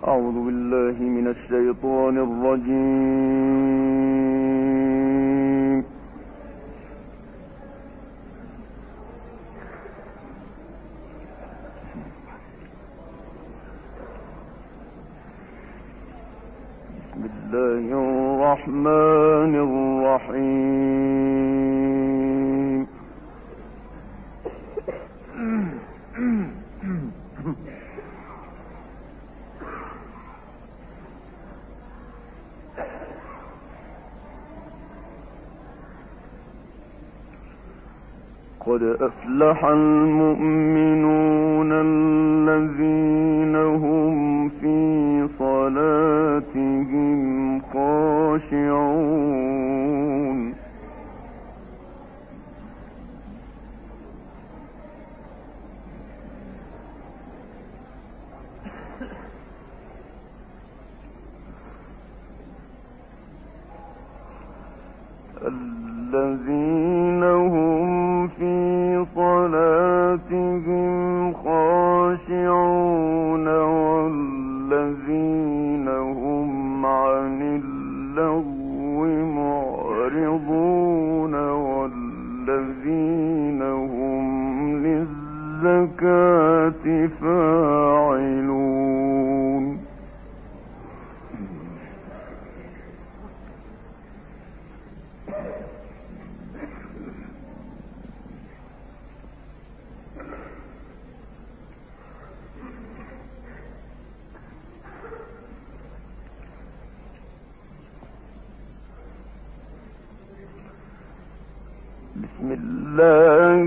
أعوذ بالله من الشيطان الرجيم. بسم الله الرحمن الرحيم. قد أفلح المؤمنون الذين هم في صلاتهم خاشعون. الذين هم في صلاتهم خاشعون والذين هم عن اللغو معرضون والذين هم للزكاة فاعلون. بسم الله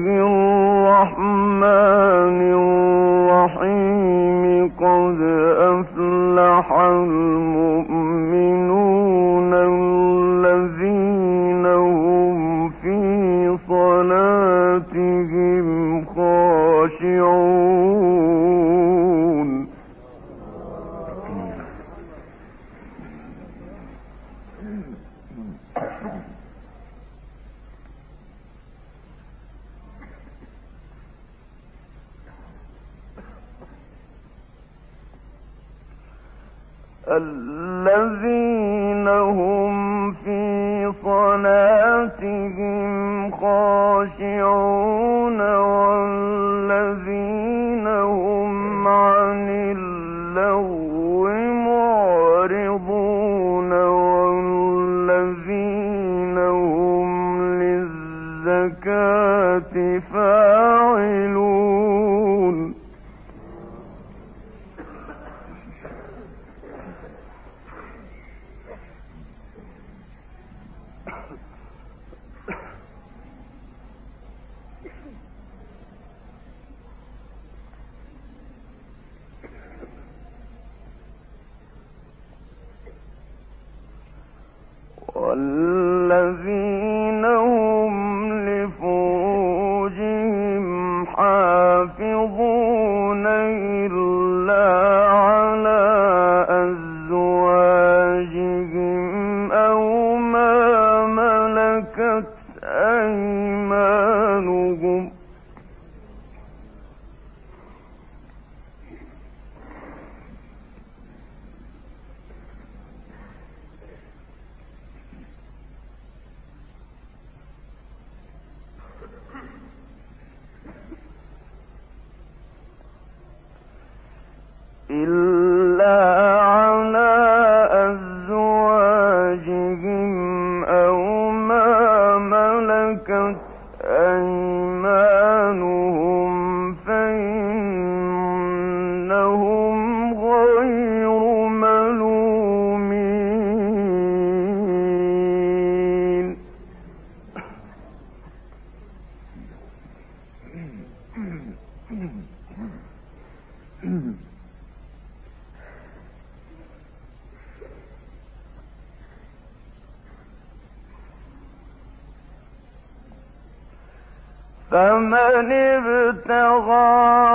الرحمن الرحيم. قد أفلح المؤمنون الذين هم في صلاتهم خاشعون. الذين هم في صلاتهم خاشعون والذين هم عن اللغو معرضون والذين هم للزكاة فاعلون. والذين هم لفروجهم حافظون إلا على أزواجهم أو ما ملكت أيمانهم. إلا على أزواجهم أو ما ملكت أيمانهم فإنهم غير ملومين. فمن ابتغى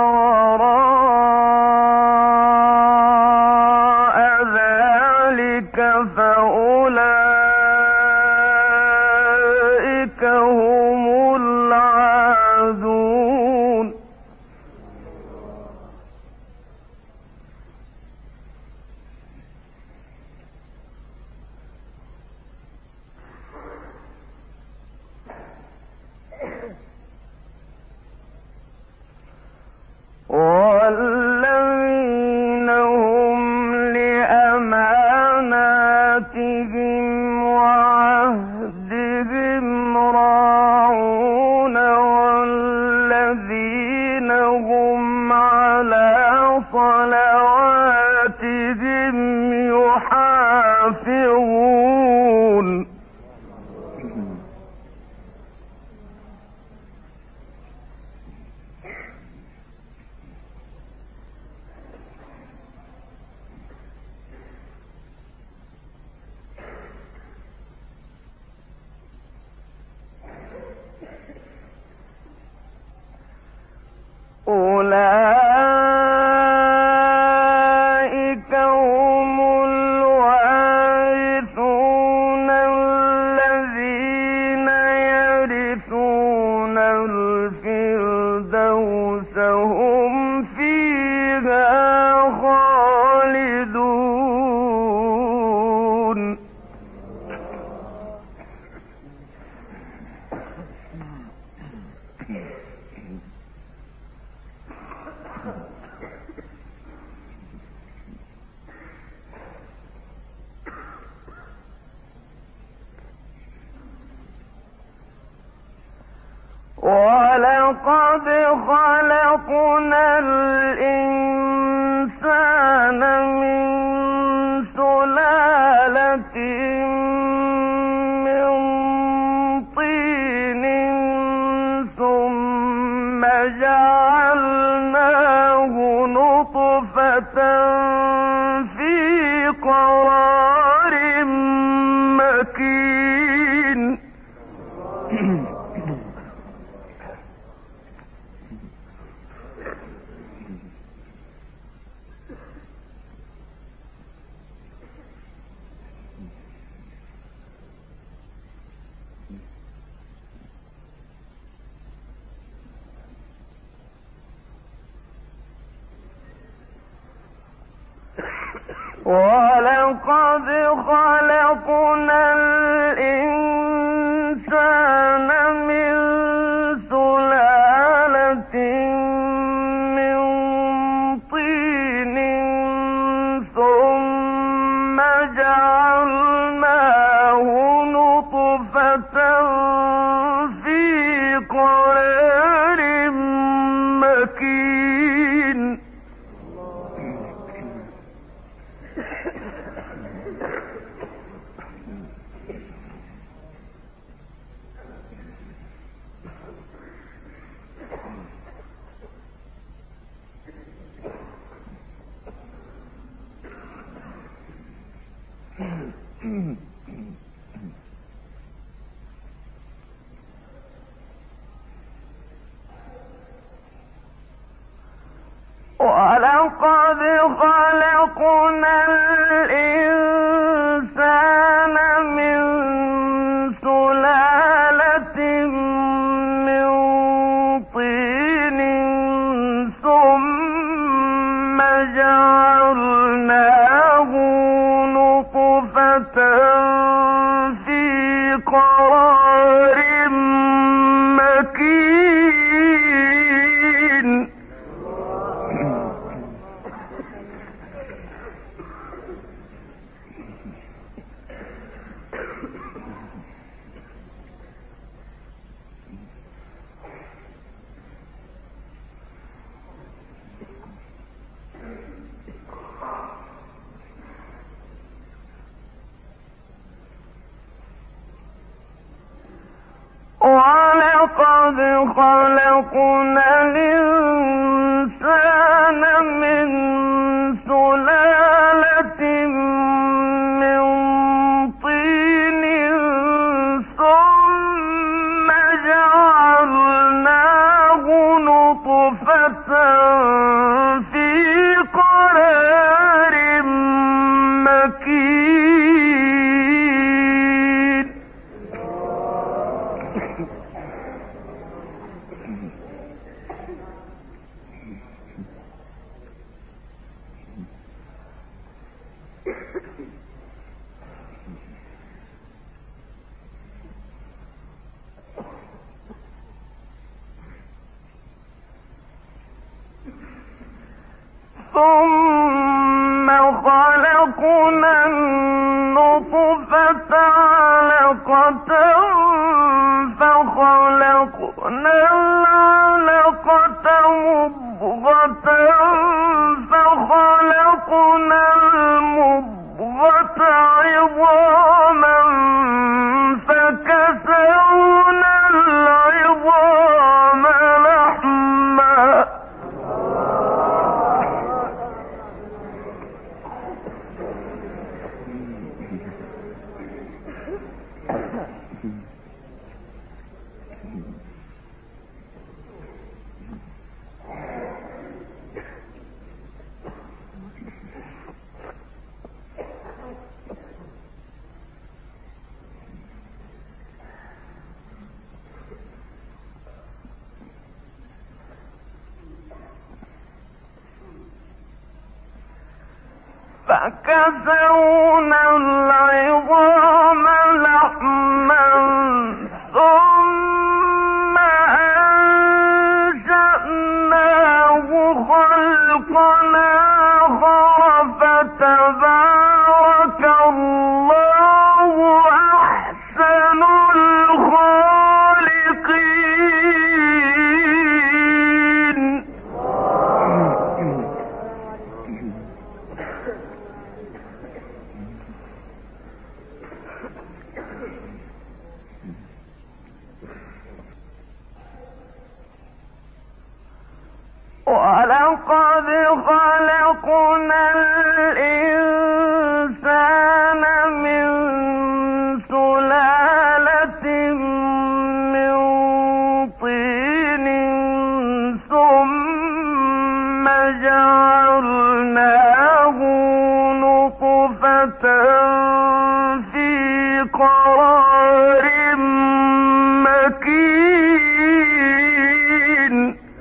وراء ذلك فأولئك هم العادون. أولئك هم الوارثون الذين يرثون الفردوس هم فيها خالدون. ولقد خلقنا الإنسان من سلالة من طين ثم جعلناه نطفة في قرار مكين. ولقد خلقنا الإنسان من سلالة من طين ثم جعلناه نطفة في قرار مكين. ولقد خلقنا الإنسان من سلالة من طين ثم جعلناه نطفة في قرار مكين. ولقد خلقنا الإنسان من سلالة من طين ثم جعلناه نطفة في قرار مكين. ثم خلقنا النطفة علقة فخلقنا العلقة مضغة فخلقنا المضغة عظاما فكسونا العظام لحما. فكسونا العظام لحما ثم أنشأناه خلقا آخر فتبارك الله أحسن الخالقين. ولقد خلقنا الإنسان من سلالة من طين ثم جعلناه نطفة في قرار مكين.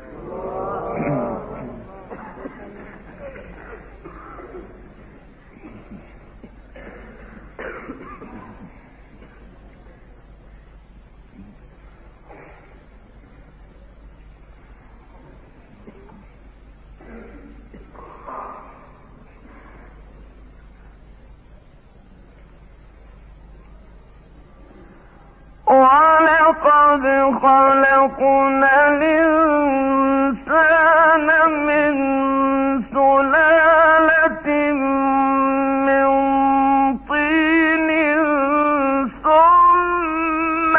ولقد خلقنا الإنسان من سلالة من طين ثم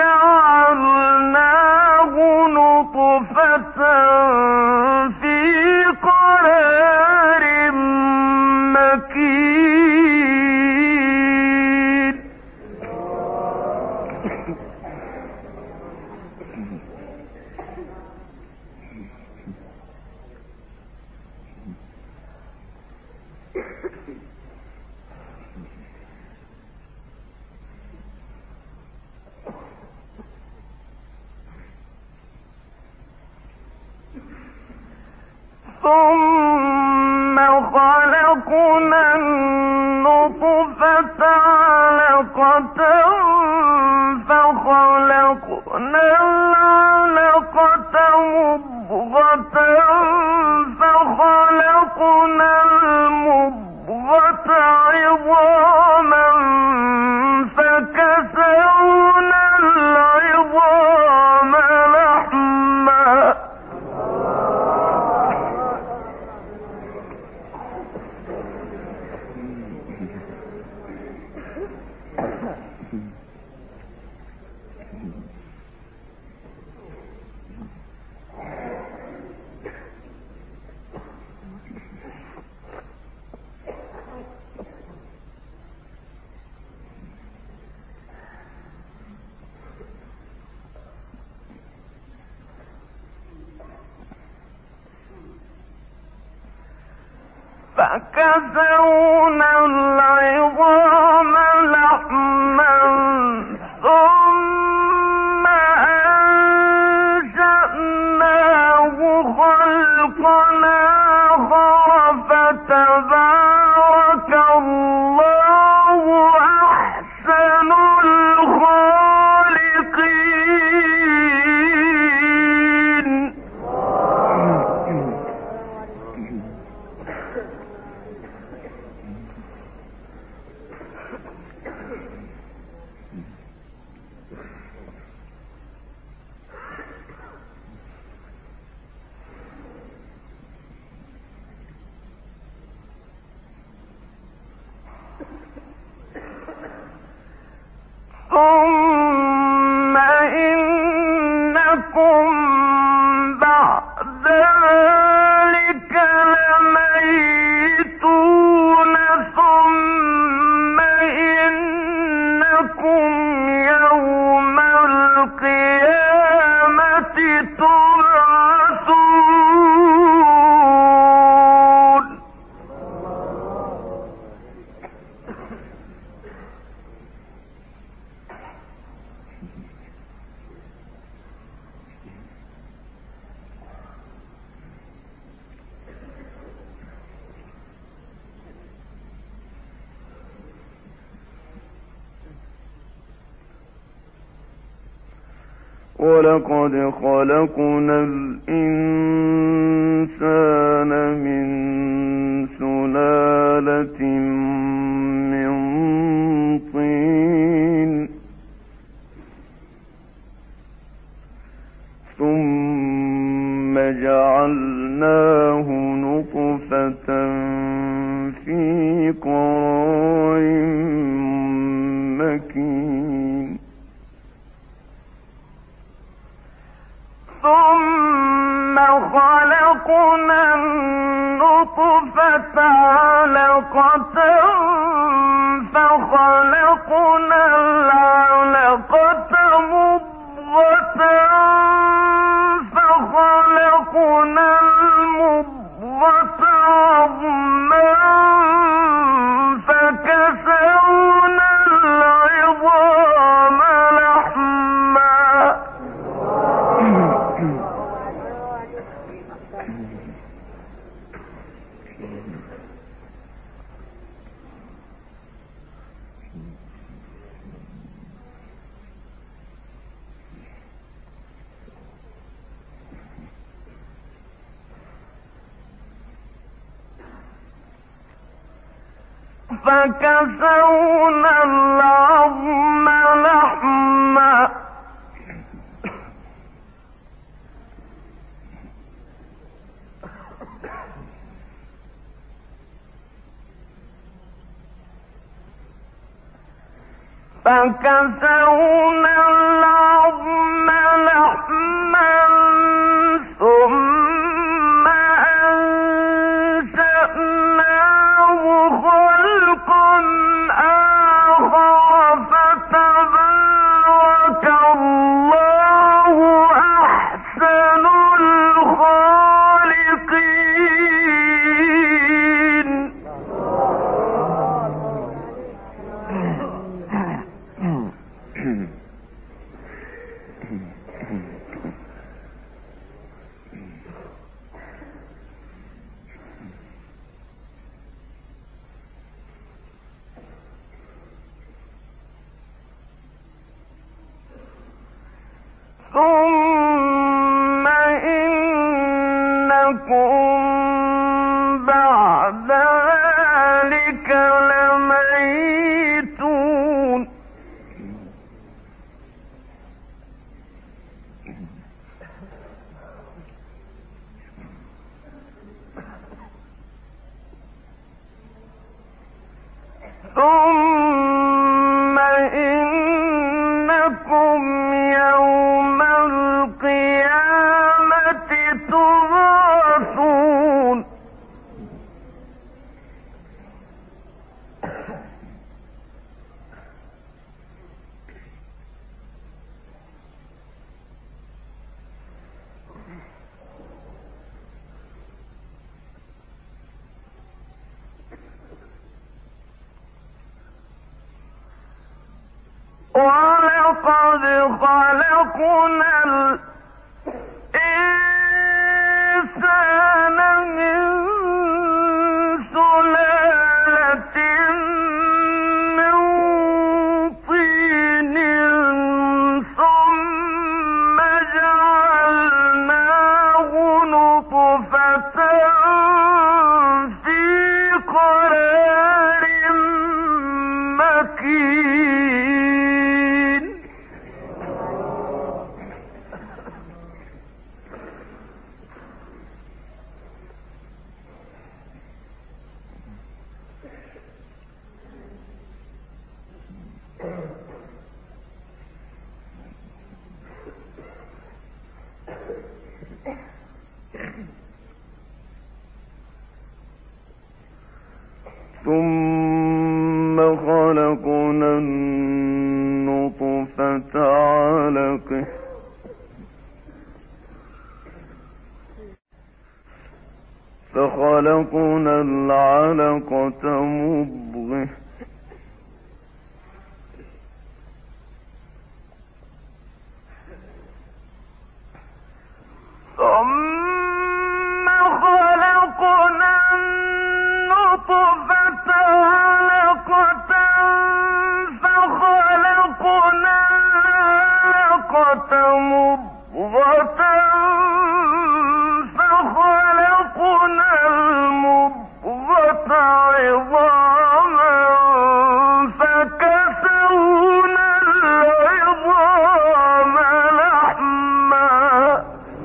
جعلناه نطفة في قرار مكين. ثم خلقنا النطفة علقة فخلقنا العلقة مضغة فخلقنا المضغة عظاما فكسونا العظام لحما فكسونا العظام لحما ثم أنشأناه خلقا آخر فتبارك الله أحسن الخالقين. ثم إنكم بعد ذلك لميتون ثم إنكم يوم القيامة تبعثون. ولقد خلقنا الإنسان من سلالة من طين ثم جعلناه نطفة في قرار مكين ثم خلقنا النطفة علقة فخلقنا العلقة مضغة فخلقنا المضغة عظما فكسونا العظام لحما فكسونا العظم لحما ثم أنشأناه خلقا آخر فتبارك الله أحسن الخالقين. ثم إنكم بعد ذلك لميتون. ثم إنكم يوم القيامة تبعثون. ولقد خلقنا الإنسان من سلالة من طين ثم جعلناه نطفة في قرار مكين. ثم خلقنا النطفة علقة فخلقنا العلقة مضغة ثم خلقنا النطفة علقة فخلقنا العلقة مضغة فخلقنا المضغة عظاما فكسونا العظام لحما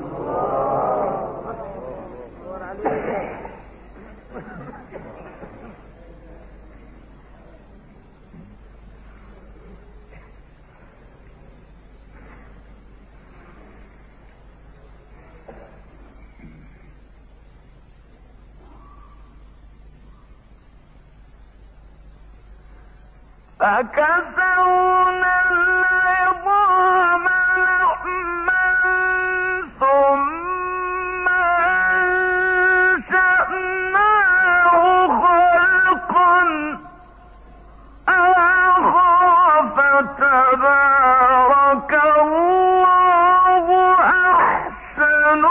فكسونا العظام لحما ثم أنشأناه خلقا آخر فتبارك الله أحسن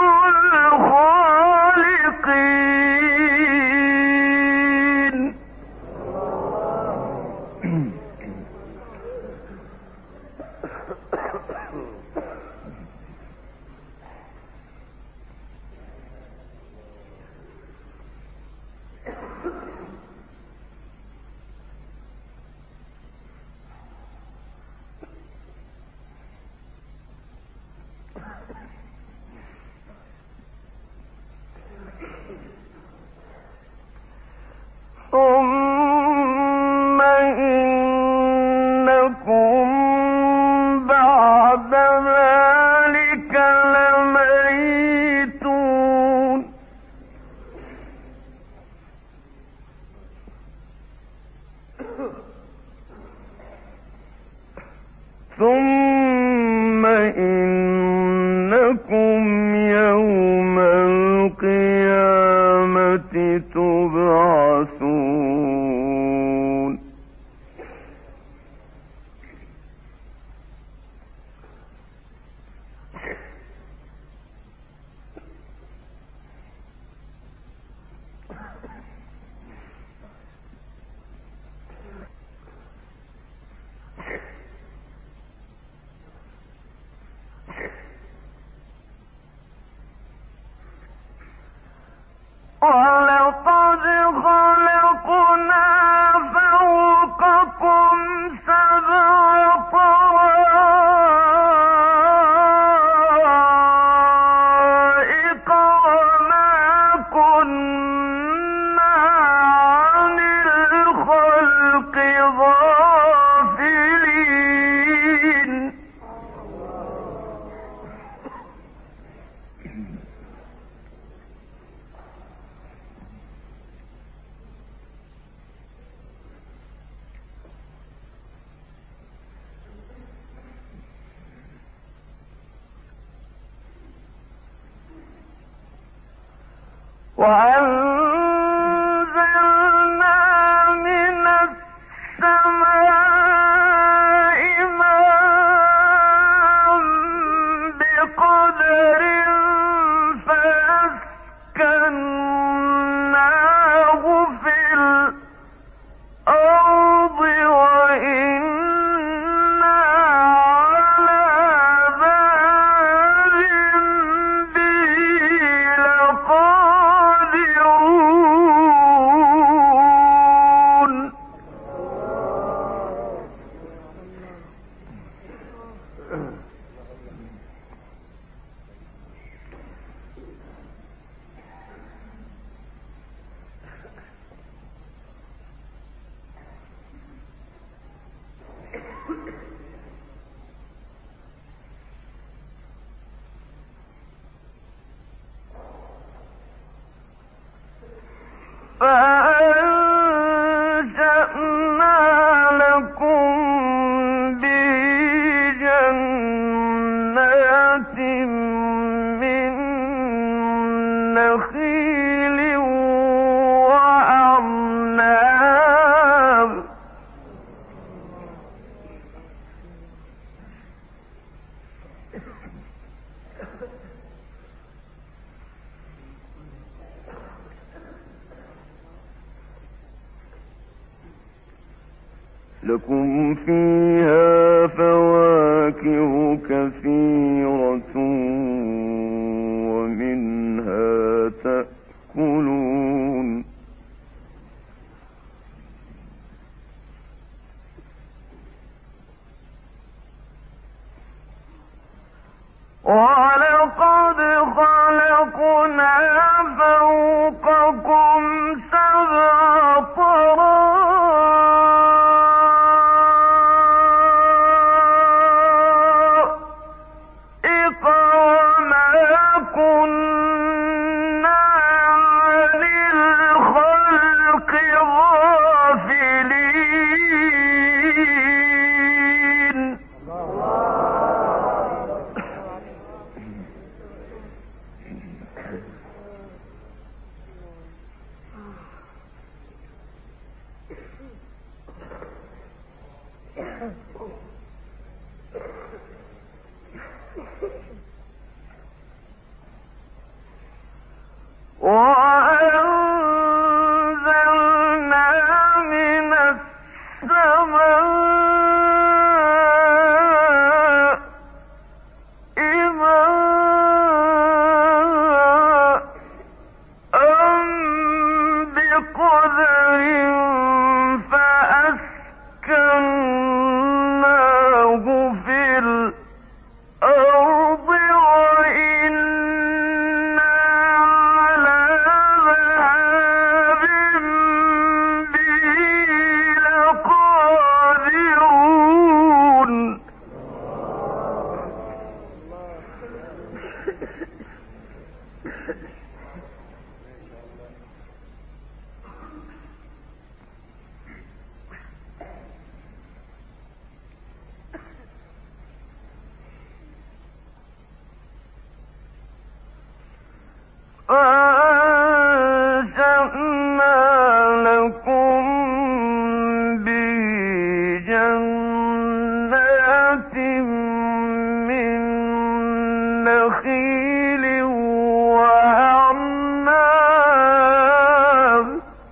الخالقين. ثم إنكم بعد ذلك لميتون. ثم إنكم يوم القيامة تبعثون. ولقد خلقنا فوقكم سبع طرائق وما كنا عن الخلق غافلين. وأنزلنا من السماء ماء بقدر فأسكناه في الأرض وإنا على ذهاب به لقادرون. فأنشأنا لكم به جنات من نخيل وأعناب لكم فيها فواكه كثيرة ولقد خلقنا فوقكم سبع طرائق وما كنا عن الخلق غافلين. وأنزلنا من السماء ماء بقدر فأسكناه في الأرض وإنا على ذهاب به لقادرون. فأنشأنا لكم به جنات من نخيل وأعناب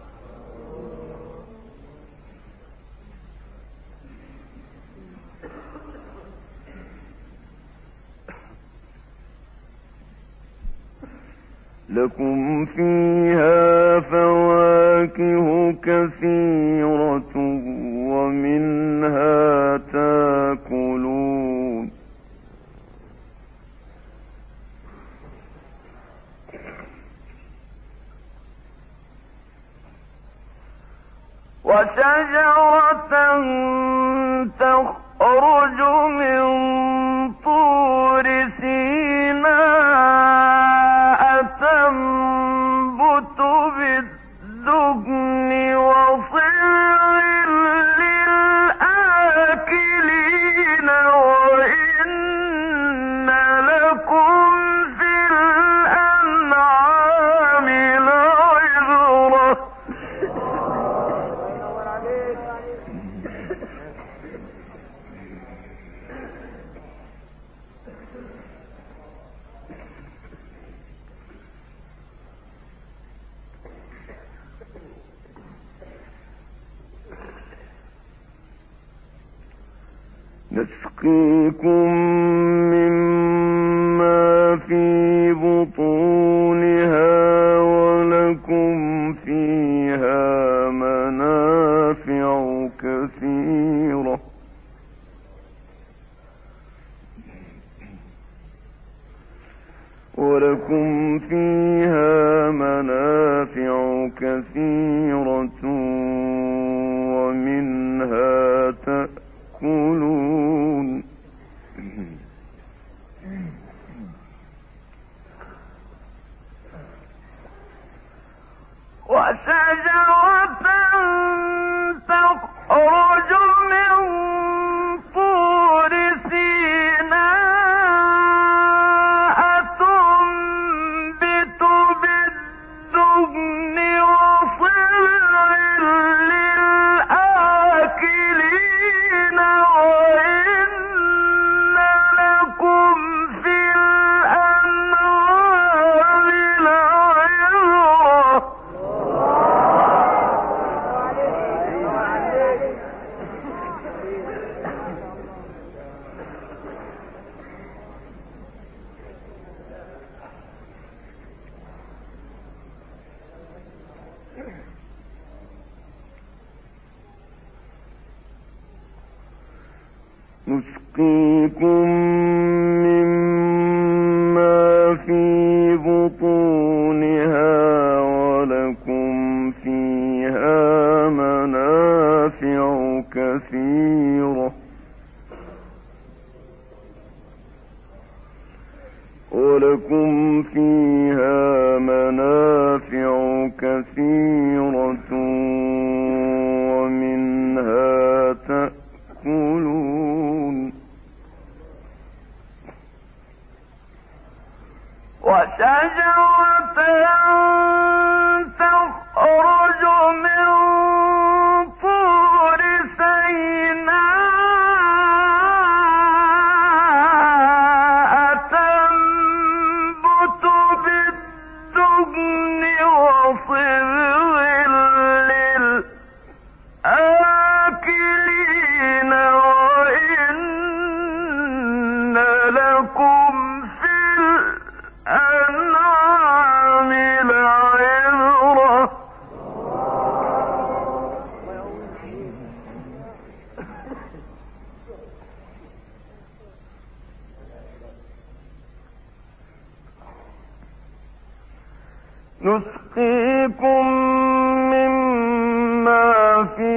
لكم فيها فواكه كثيرة ومنها تاكلون. وشجرة تخرج من طور سيناء تنبت بالدهن وصبغ للآكلين وإن لكم في الأنعام لعبرة. نسقيكم مما في بطونها ولكم فيها منافع كثيرة ومنها تأكلون. وشجرة تخرج من طور سيناء تنبت بالدهن وصبغ للآكلين وإن لكم في الأنعام لعبرة. نسقيكم تسقيكم مما في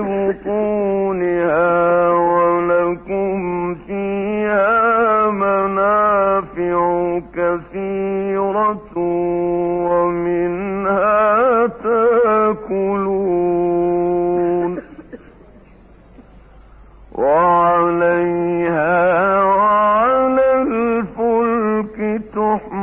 بطونها ولكم فيها منافع كثيرة ومنها تأكلون وعليها وعلى الفلك تحملون